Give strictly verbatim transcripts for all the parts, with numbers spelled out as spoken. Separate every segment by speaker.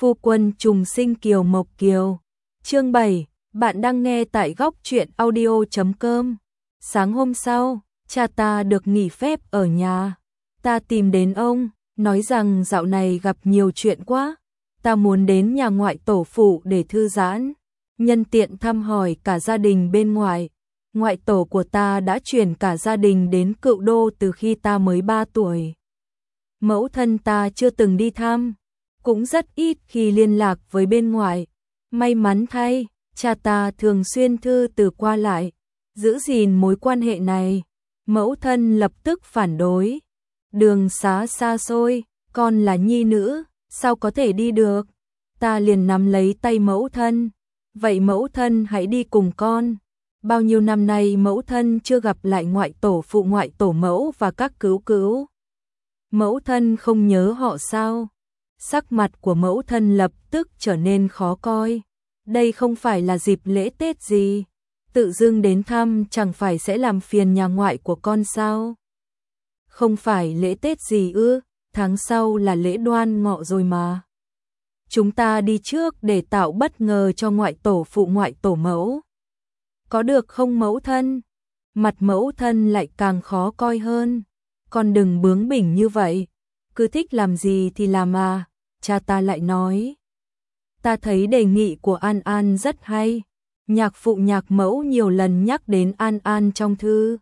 Speaker 1: Phu quân trùng sinh Kiều Mộc Kiều. Chương bảy, bạn đang nghe tại góc truyện audio chấm com. Sáng hôm sau, cha ta được nghỉ phép ở nhà. Ta tìm đến ông, nói rằng dạo này gặp nhiều chuyện quá. Ta muốn đến nhà ngoại tổ phụ để thư giãn, nhân tiện thăm hỏi cả gia đình bên ngoài. Ngoại tổ của ta đã chuyển cả gia đình đến Cựu Đô từ khi ta mới ba tuổi. Mẫu thân ta chưa từng đi thăm, cũng rất ít khi liên lạc với bên ngoài. May mắn thay, cha ta thường xuyên thư từ qua lại, giữ gìn mối quan hệ này. Mẫu thân lập tức phản đối. Đường xá xa xôi, con là nhi nữ, sao có thể đi được? Ta liền nắm lấy tay mẫu thân. Vậy mẫu thân hãy đi cùng con. Bao nhiêu năm nay mẫu thân chưa gặp lại ngoại tổ phụ, ngoại tổ mẫu và các cứu cứu. Mẫu thân không nhớ họ sao? Sắc mặt của mẫu thân lập tức trở nên khó coi. Đây không phải là dịp lễ Tết gì, tự dưng đến thăm chẳng phải sẽ làm phiền nhà ngoại của con sao? Không phải lễ Tết gì ư, tháng sau là lễ Đoan Ngọ rồi mà. Chúng ta đi trước để tạo bất ngờ cho ngoại tổ phụ, ngoại tổ mẫu. Có được không mẫu thân? Mặt mẫu thân lại càng khó coi hơn. Con đừng bướng bỉnh như vậy, cứ thích làm gì thì làm à, cha ta lại nói. Ta thấy đề nghị của An An rất hay. Nhạc phụ nhạc mẫu nhiều lần nhắc đến An An trong thư.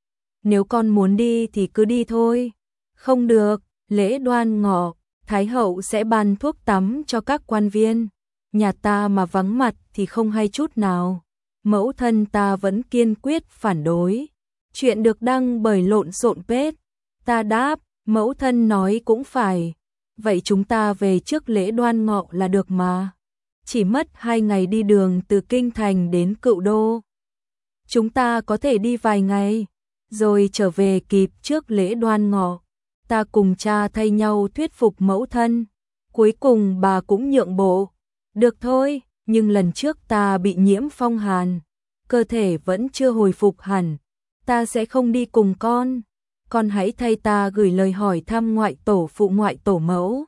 Speaker 1: Nếu con muốn đi thì cứ đi thôi. Không được, lễ Đoan Ngọ, Thái hậu sẽ ban thuốc tắm cho các quan viên. Nhà ta mà vắng mặt thì không hay chút nào. Mẫu thân ta vẫn kiên quyết phản đối. Chuyện được đăng bởi lộn xộn page. Ta đáp, mẫu thân nói cũng phải. Vậy chúng ta về trước lễ Đoan Ngọ là được mà. Chỉ mất hai ngày đi đường từ Kinh Thành đến Cựu Đô. Chúng ta có thể đi vài ngày, rồi trở về kịp trước lễ Đoan Ngọ. Ta cùng cha thay nhau thuyết phục mẫu thân. Cuối cùng bà cũng nhượng bộ. Được thôi, nhưng lần trước ta bị nhiễm phong hàn, cơ thể vẫn chưa hồi phục hẳn. Ta sẽ không đi cùng con. Con hãy thay ta gửi lời hỏi thăm ngoại tổ phụ, ngoại tổ mẫu.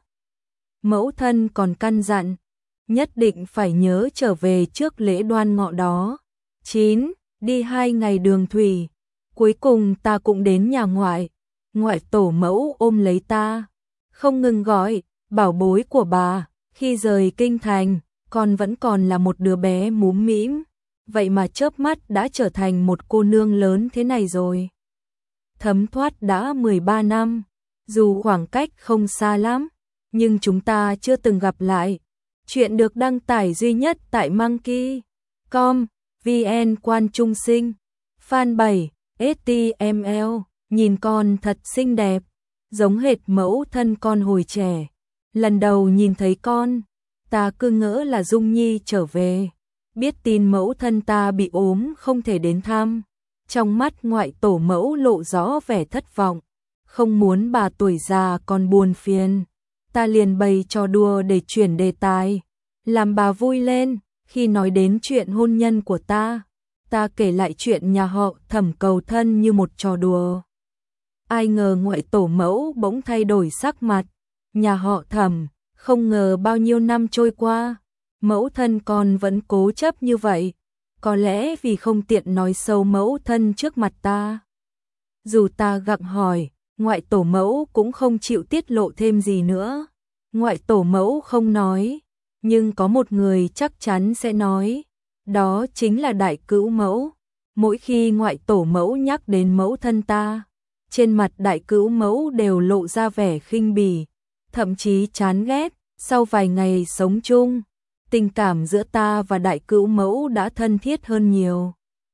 Speaker 1: Mẫu thân còn căn dặn, nhất định phải nhớ trở về trước lễ Đoan Ngọ đó. chín. Đi hai ngày đường thủy. Cuối cùng ta cũng đến nhà ngoại. Ngoại tổ mẫu ôm lấy ta, không ngừng gọi, bảo bối của bà. Khi rời Kinh Thành, con vẫn còn là một đứa bé múm mĩm. Vậy mà chớp mắt đã trở thành một cô nương lớn thế này rồi. Thấm thoát đã mười ba năm, dù khoảng cách không xa lắm, nhưng chúng ta chưa từng gặp lại. Chuyện được đăng tải duy nhất tại monkey chấm com, vn Quan Trung Sinh. Fan bảy, ếch ti em eo, nhìn con thật xinh đẹp, giống hệt mẫu thân con hồi trẻ. Lần đầu nhìn thấy con, ta cứ ngỡ là Dung Nhi trở về. Biết tin mẫu thân ta bị ốm không thể đến thăm. Trong mắt ngoại tổ mẫu lộ rõ vẻ thất vọng, không muốn bà tuổi già còn buồn phiền. Ta liền bày trò đùa để chuyển đề tài, làm bà vui lên. Khi nói đến chuyện hôn nhân của ta, ta kể lại chuyện nhà họ Thẩm cầu thân như một trò đùa. Ai ngờ ngoại tổ mẫu bỗng thay đổi sắc mặt. Nhà họ Thẩm, không ngờ bao nhiêu năm trôi qua, mẫu thân con vẫn cố chấp như vậy. Có lẽ vì không tiện nói xấu mẫu thân trước mặt ta. Dù ta gặng hỏi, ngoại tổ mẫu cũng không chịu tiết lộ thêm gì nữa. Ngoại tổ mẫu không nói, nhưng có một người chắc chắn sẽ nói. Đó chính là đại cữu mẫu. Mỗi khi ngoại tổ mẫu nhắc đến mẫu thân ta, trên mặt đại cữu mẫu đều lộ ra vẻ khinh bỉ, thậm chí chán ghét. Sau vài ngày sống chung, tình cảm giữa ta và đại cữu mẫu đã thân thiết hơn nhiều.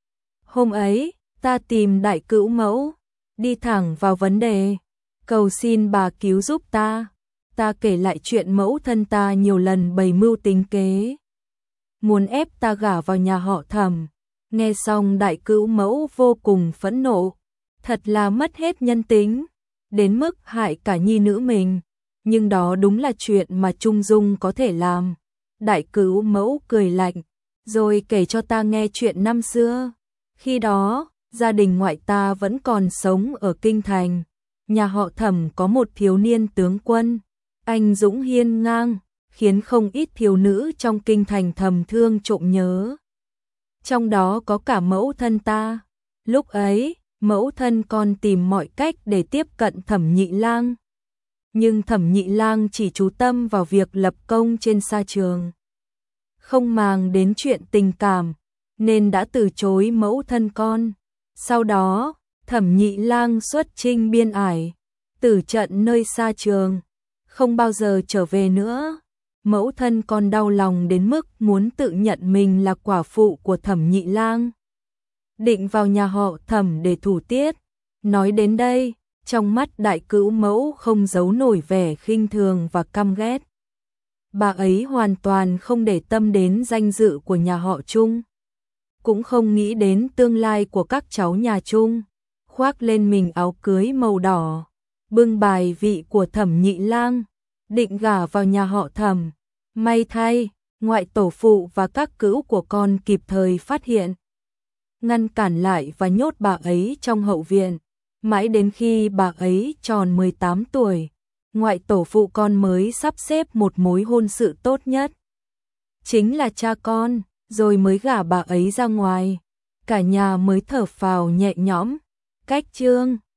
Speaker 1: Hôm ấy, ta tìm đại cữu mẫu, đi thẳng vào vấn đề, cầu xin bà cứu giúp ta. Ta kể lại chuyện mẫu thân ta nhiều lần bày mưu tính kế, muốn ép ta gả vào nhà họ Thẩm. Nghe xong đại cữu mẫu vô cùng phẫn nộ, thật là mất hết nhân tính, đến mức hại cả nhi nữ mình. Nhưng đó đúng là chuyện mà Trung Dung có thể làm. Đại cữu mẫu cười lạnh, rồi kể cho ta nghe chuyện năm xưa. Khi đó, gia đình ngoại ta vẫn còn sống ở Kinh Thành. Nhà họ Thẩm có một thiếu niên tướng quân, anh dũng hiên ngang, khiến không ít thiếu nữ trong kinh thành thầm thương trộm nhớ. Trong đó có cả mẫu thân ta. Lúc ấy, mẫu thân còn tìm mọi cách để tiếp cận Thẩm Nhị Lang. Nhưng Thẩm Nhị Lang chỉ chú tâm vào việc lập công trên sa trường, không màng đến chuyện tình cảm, nên đã từ chối mẫu thân con. Sau đó, Thẩm Nhị Lang xuất chinh biên ải, tử trận nơi sa trường, không bao giờ trở về nữa. Mẫu thân con đau lòng đến mức muốn tự nhận mình là quả phụ của Thẩm Nhị Lang, định vào nhà họ Thẩm để thủ tiết. Nói đến đây, trong mắt đại cữu mẫu không giấu nổi vẻ khinh thường và căm ghét. Bà ấy hoàn toàn không để tâm đến danh dự của nhà họ Trung, cũng không nghĩ đến tương lai của các cháu nhà Trung. Khoác lên mình áo cưới màu đỏ, bưng bài vị của Thẩm Nhị Lang, định gả vào nhà họ Thẩm. May thay, ngoại tổ phụ và các cữu của con kịp thời phát hiện, ngăn cản lại và nhốt bà ấy trong hậu viện. Mãi đến khi bà ấy tròn mười tám tuổi, ngoại tổ phụ con mới sắp xếp một mối hôn sự tốt nhất, chính là cha con, rồi mới gả bà ấy ra ngoài. Cả nhà mới thở phào nhẹ nhõm. Cách chương